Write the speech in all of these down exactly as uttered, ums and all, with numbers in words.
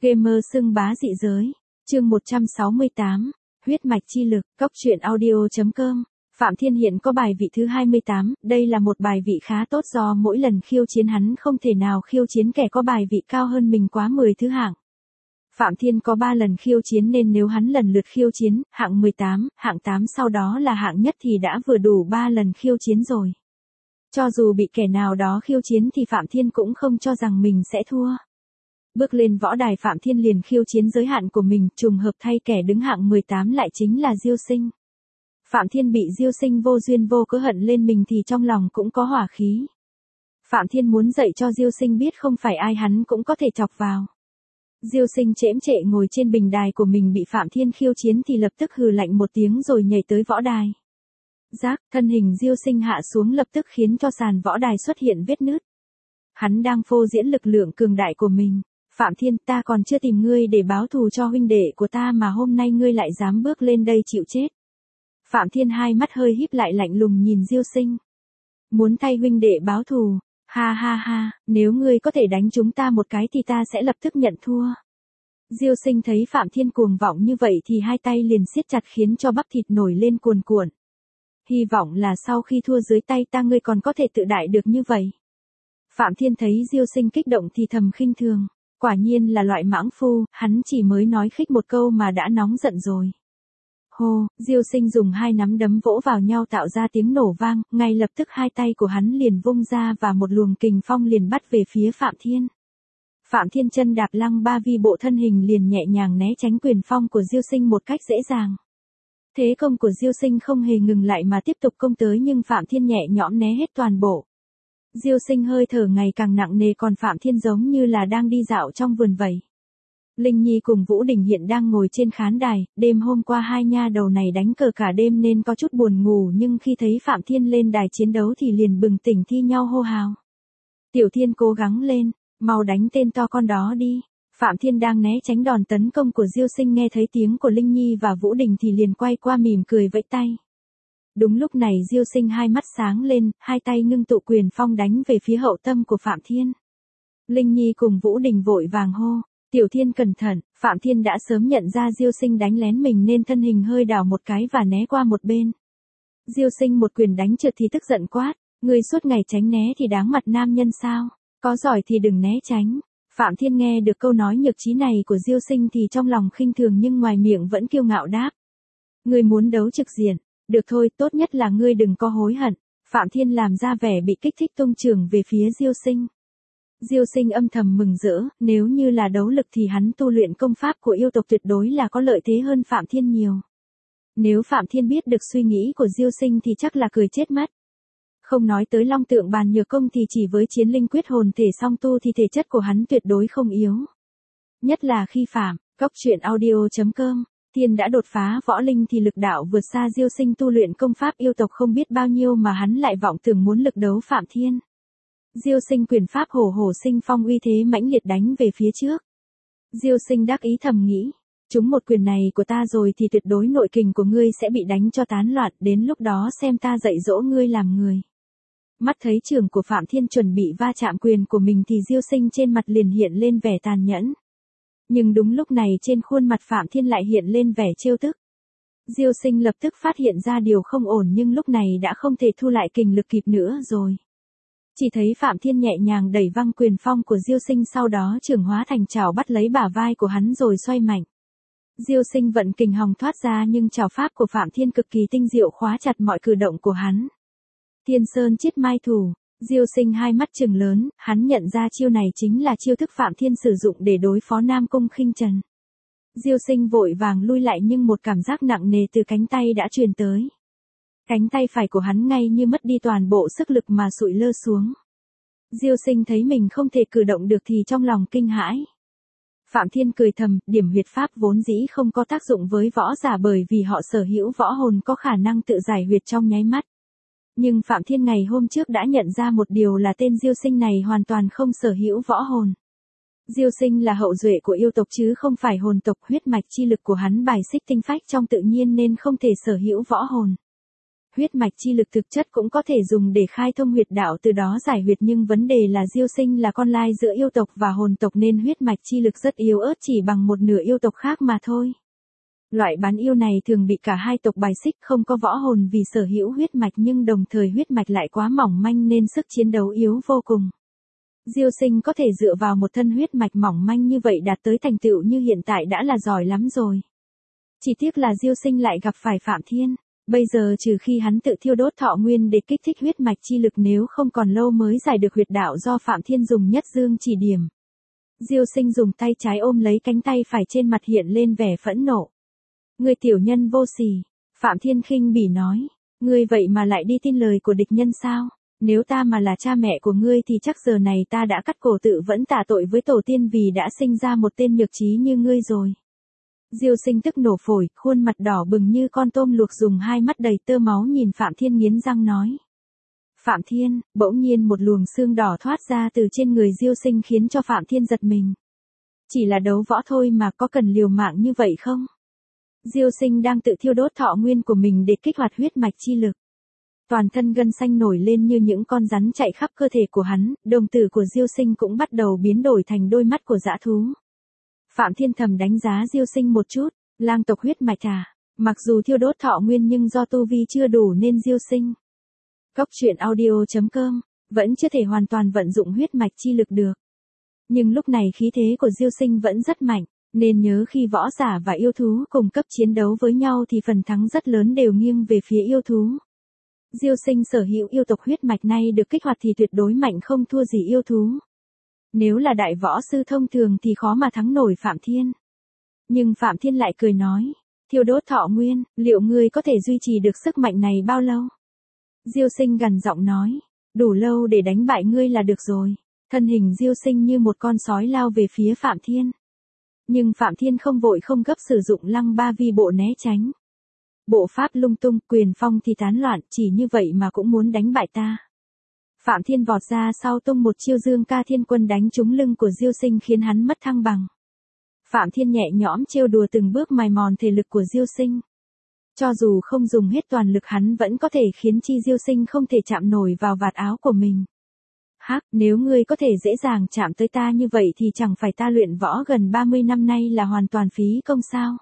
Gamer xưng bá dị giới. Chương một trăm sáu mươi tám. Huyết mạch chi lực. Cốc truyện audio chấm com. Phạm Thiên hiện có bài vị thứ hai mươi tám, đây là một bài vị khá tốt do mỗi lần khiêu chiến hắn không thể nào khiêu chiến kẻ có bài vị cao hơn mình quá mười thứ hạng. Phạm Thiên có ba lần khiêu chiến nên nếu hắn lần lượt khiêu chiến, hạng mười tám, hạng tám sau đó là hạng nhất thì đã vừa đủ ba lần khiêu chiến rồi. Cho dù bị kẻ nào đó khiêu chiến thì Phạm Thiên cũng không cho rằng mình sẽ thua. Bước lên võ đài Phạm Thiên liền khiêu chiến giới hạn của mình, trùng hợp thay kẻ đứng hạng mười tám lại chính là Diêu Sinh. Phạm Thiên bị Diêu Sinh vô duyên vô cớ hận lên mình thì trong lòng cũng có hỏa khí. Phạm Thiên muốn dạy cho Diêu Sinh biết không phải ai hắn cũng có thể chọc vào. Diêu Sinh chễm chệ ngồi trên bình đài của mình bị Phạm Thiên khiêu chiến thì lập tức hừ lạnh một tiếng rồi nhảy tới võ đài. Rác, thân hình Diêu Sinh hạ xuống lập tức khiến cho sàn võ đài xuất hiện vết nứt. Hắn đang phô diễn lực lượng cường đại của mình. Phạm Thiên, ta còn chưa tìm ngươi để báo thù cho huynh đệ của ta mà hôm nay ngươi lại dám bước lên đây chịu chết. Phạm Thiên hai mắt hơi híp lại lạnh lùng nhìn Diêu Sinh. Muốn thay huynh đệ báo thù, ha ha ha, nếu ngươi có thể đánh chúng ta một cái thì ta sẽ lập tức nhận thua. Diêu Sinh thấy Phạm Thiên cuồng vọng như vậy thì hai tay liền siết chặt khiến cho bắp thịt nổi lên cuồn cuộn. Hy vọng là sau khi thua dưới tay ta ngươi còn có thể tự đại được như vậy. Phạm Thiên thấy Diêu Sinh kích động thì thầm khinh thường. Quả nhiên là loại mãng phu, hắn chỉ mới nói khích một câu mà đã nóng giận rồi. Hô, Diêu Sinh dùng hai nắm đấm vỗ vào nhau tạo ra tiếng nổ vang, ngay lập tức hai tay của hắn liền vung ra và một luồng kình phong liền bắt về phía Phạm Thiên. Phạm Thiên chân đạp lăng ba vi bộ thân hình liền nhẹ nhàng né tránh quyền phong của Diêu Sinh một cách dễ dàng. Thế công của Diêu Sinh không hề ngừng lại mà tiếp tục công tới nhưng Phạm Thiên nhẹ nhõm né hết toàn bộ. Diêu Sinh hơi thở ngày càng nặng nề còn Phạm Thiên giống như là đang đi dạo trong vườn vậy. Linh Nhi cùng Vũ Đình hiện đang ngồi trên khán đài, đêm hôm qua hai nha đầu này đánh cờ cả đêm nên có chút buồn ngủ nhưng khi thấy Phạm Thiên lên đài chiến đấu thì liền bừng tỉnh thi nhau hô hào. Tiểu Thiên cố gắng lên, mau đánh tên to con đó đi. Phạm Thiên đang né tránh đòn tấn công của Diêu Sinh nghe thấy tiếng của Linh Nhi và Vũ Đình thì liền quay qua mỉm cười vẫy tay. Đúng lúc này Diêu Sinh hai mắt sáng lên, hai tay ngưng tụ quyền phong đánh về phía hậu tâm của Phạm Thiên. Linh Nhi cùng Vũ Đình vội vàng hô, Tiểu Thiên cẩn thận, Phạm Thiên đã sớm nhận ra Diêu Sinh đánh lén mình nên thân hình hơi đảo một cái và né qua một bên. Diêu Sinh một quyền đánh trượt thì tức giận quát, ngươi suốt ngày tránh né thì đáng mặt nam nhân sao, có giỏi thì đừng né tránh. Phạm Thiên nghe được câu nói nhược trí này của Diêu Sinh thì trong lòng khinh thường nhưng ngoài miệng vẫn kiêu ngạo đáp. Ngươi muốn đấu trực diện. Được thôi, tốt nhất là ngươi đừng có hối hận. Phạm Thiên làm ra vẻ bị kích thích tung trường về phía Diêu Sinh. Diêu Sinh âm thầm mừng rỡ, nếu như là đấu lực thì hắn tu luyện công pháp của yêu tộc tuyệt đối là có lợi thế hơn Phạm Thiên nhiều. Nếu Phạm Thiên biết được suy nghĩ của Diêu Sinh thì chắc là cười chết mất. Không nói tới long tượng bàn nhược công thì chỉ với chiến linh quyết hồn thể song tu thì thể chất của hắn tuyệt đối không yếu. Nhất là khi phạm, cốc truyện audio chấm com. Thiên đã đột phá võ linh thì lực đạo vượt xa Diêu Sinh tu luyện công pháp yêu tộc không biết bao nhiêu mà hắn lại vọng tưởng muốn lực đấu Phạm Thiên. Diêu Sinh quyền pháp hổ hổ sinh phong uy thế mãnh liệt đánh về phía trước. Diêu Sinh đắc ý thầm nghĩ, chúng một quyền này của ta rồi thì tuyệt đối nội kình của ngươi sẽ bị đánh cho tán loạn, đến lúc đó xem ta dạy dỗ ngươi làm người. Mắt thấy trường của Phạm Thiên chuẩn bị va chạm quyền của mình thì Diêu Sinh trên mặt liền hiện lên vẻ tàn nhẫn. Nhưng đúng lúc này trên khuôn mặt Phạm Thiên lại hiện lên vẻ trêu tức. Diêu Sinh lập tức phát hiện ra điều không ổn nhưng lúc này đã không thể thu lại kình lực kịp nữa rồi. Chỉ thấy Phạm Thiên nhẹ nhàng đẩy văng quyền phong của Diêu Sinh sau đó trường hóa thành chảo bắt lấy bả vai của hắn rồi xoay mạnh. Diêu Sinh vận kình hòng thoát ra nhưng chảo pháp của Phạm Thiên cực kỳ tinh diệu khóa chặt mọi cử động của hắn. Thiên Sơn chiết mai thủ. Diêu Sinh hai mắt trừng lớn, hắn nhận ra chiêu này chính là chiêu thức Phạm Thiên sử dụng để đối phó Nam Cung Khinh Trần. Diêu Sinh vội vàng lui lại nhưng một cảm giác nặng nề từ cánh tay đã truyền tới. Cánh tay phải của hắn ngay như mất đi toàn bộ sức lực mà sụi lơ xuống. Diêu Sinh thấy mình không thể cử động được thì trong lòng kinh hãi. Phạm Thiên cười thầm, điểm huyệt pháp vốn dĩ không có tác dụng với võ giả bởi vì họ sở hữu võ hồn có khả năng tự giải huyệt trong nháy mắt. Nhưng Phạm Thiên ngày hôm trước đã nhận ra một điều là tên Diêu Sinh này hoàn toàn không sở hữu võ hồn. Diêu Sinh là hậu duệ của yêu tộc chứ không phải hồn tộc, huyết mạch chi lực của hắn bài xích tinh phách trong tự nhiên nên không thể sở hữu võ hồn. Huyết mạch chi lực thực chất cũng có thể dùng để khai thông huyệt đạo từ đó giải huyệt, nhưng vấn đề là Diêu Sinh là con lai giữa yêu tộc và hồn tộc nên huyết mạch chi lực rất yếu ớt, chỉ bằng một nửa yêu tộc khác mà thôi. Loại bán yêu này thường bị cả hai tộc bài xích, không có võ hồn vì sở hữu huyết mạch, nhưng đồng thời huyết mạch lại quá mỏng manh nên sức chiến đấu yếu vô cùng. Diêu Sinh có thể dựa vào một thân huyết mạch mỏng manh như vậy đạt tới thành tựu như hiện tại đã là giỏi lắm rồi. Chỉ tiếc là Diêu Sinh lại gặp phải Phạm Thiên. Bây giờ trừ khi hắn tự thiêu đốt thọ nguyên để kích thích huyết mạch chi lực, nếu không còn lâu mới giải được huyệt đạo do Phạm Thiên dùng nhất dương chỉ điểm. Diêu Sinh dùng tay trái ôm lấy cánh tay phải, trên mặt hiện lên vẻ phẫn nộ. Ngươi tiểu nhân vô sỉ, Phạm Thiên khinh bỉ nói, ngươi vậy mà lại đi tin lời của địch nhân sao? Nếu ta mà là cha mẹ của ngươi thì chắc giờ này ta đã cắt cổ tự vẫn tạ tội với tổ tiên vì đã sinh ra một tên nhược trí như ngươi rồi. Diêu Sinh tức nổ phổi, khuôn mặt đỏ bừng như con tôm luộc, dùng hai mắt đầy tơ máu nhìn Phạm Thiên nghiến răng nói. Phạm Thiên, bỗng nhiên một luồng xương đỏ thoát ra từ trên người Diêu Sinh khiến cho Phạm Thiên giật mình. Chỉ là đấu võ thôi mà, có cần liều mạng như vậy không? Diêu Sinh đang tự thiêu đốt thọ nguyên của mình để kích hoạt huyết mạch chi lực. Toàn thân gân xanh nổi lên như những con rắn chạy khắp cơ thể của hắn, đồng tử của Diêu Sinh cũng bắt đầu biến đổi thành đôi mắt của dã thú. Phạm Thiên thầm đánh giá Diêu Sinh một chút, lang tộc huyết mạch à, mặc dù thiêu đốt thọ nguyên nhưng do tu vi chưa đủ nên Diêu Sinh. Cốc truyện audio chấm com, vẫn chưa thể hoàn toàn vận dụng huyết mạch chi lực được. Nhưng lúc này khí thế của Diêu Sinh vẫn rất mạnh, nên nhớ khi võ giả và yêu thú cùng cấp chiến đấu với nhau thì phần thắng rất lớn đều nghiêng về phía yêu thú. Diêu Sinh sở hữu yêu tộc huyết mạch này được kích hoạt thì tuyệt đối mạnh không thua gì yêu thú. Nếu là đại võ sư thông thường thì khó mà thắng nổi Phạm Thiên. Nhưng Phạm Thiên lại cười nói, thiêu đốt thọ nguyên, liệu ngươi có thể duy trì được sức mạnh này bao lâu? Diêu Sinh gằn giọng nói, đủ lâu để đánh bại ngươi là được rồi. Thân hình Diêu Sinh như một con sói lao về phía Phạm Thiên. Nhưng Phạm Thiên không vội không gấp sử dụng lăng ba vi bộ né tránh. Bộ pháp lung tung, quyền phong thì tán loạn, chỉ như vậy mà cũng muốn đánh bại ta. Phạm Thiên vọt ra sau tung một chiêu Dương Ca Thiên Quân đánh trúng lưng của Diêu Sinh khiến hắn mất thăng bằng. Phạm Thiên nhẹ nhõm trêu đùa từng bước mài mòn thể lực của Diêu Sinh. Cho dù không dùng hết toàn lực hắn vẫn có thể khiến chi Diêu Sinh không thể chạm nổi vào vạt áo của mình. Hắc, nếu ngươi có thể dễ dàng chạm tới ta như vậy thì chẳng phải ta luyện võ gần ba mươi năm nay là hoàn toàn phí công sao?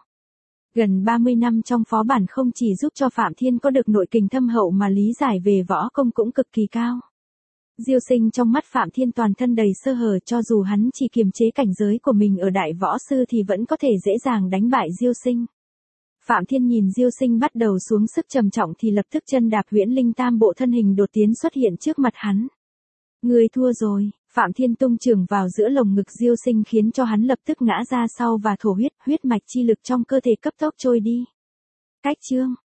Gần ba mươi năm trong phó bản không chỉ giúp cho Phạm Thiên có được nội kình thâm hậu mà lý giải về võ công cũng cực kỳ cao. Diêu Sinh trong mắt Phạm Thiên toàn thân đầy sơ hở, cho dù hắn chỉ kiềm chế cảnh giới của mình ở đại võ sư thì vẫn có thể dễ dàng đánh bại Diêu Sinh. Phạm Thiên nhìn Diêu Sinh bắt đầu xuống sức trầm trọng thì lập tức chân đạp huyễn linh tam bộ, thân hình đột tiến xuất hiện trước mặt hắn. Ngươi thua rồi, Phạm Thiên tung chưởng vào giữa lồng ngực Diêu Sinh khiến cho hắn lập tức ngã ra sau và thổ huyết, huyết mạch chi lực trong cơ thể cấp tốc trôi đi. Cách chương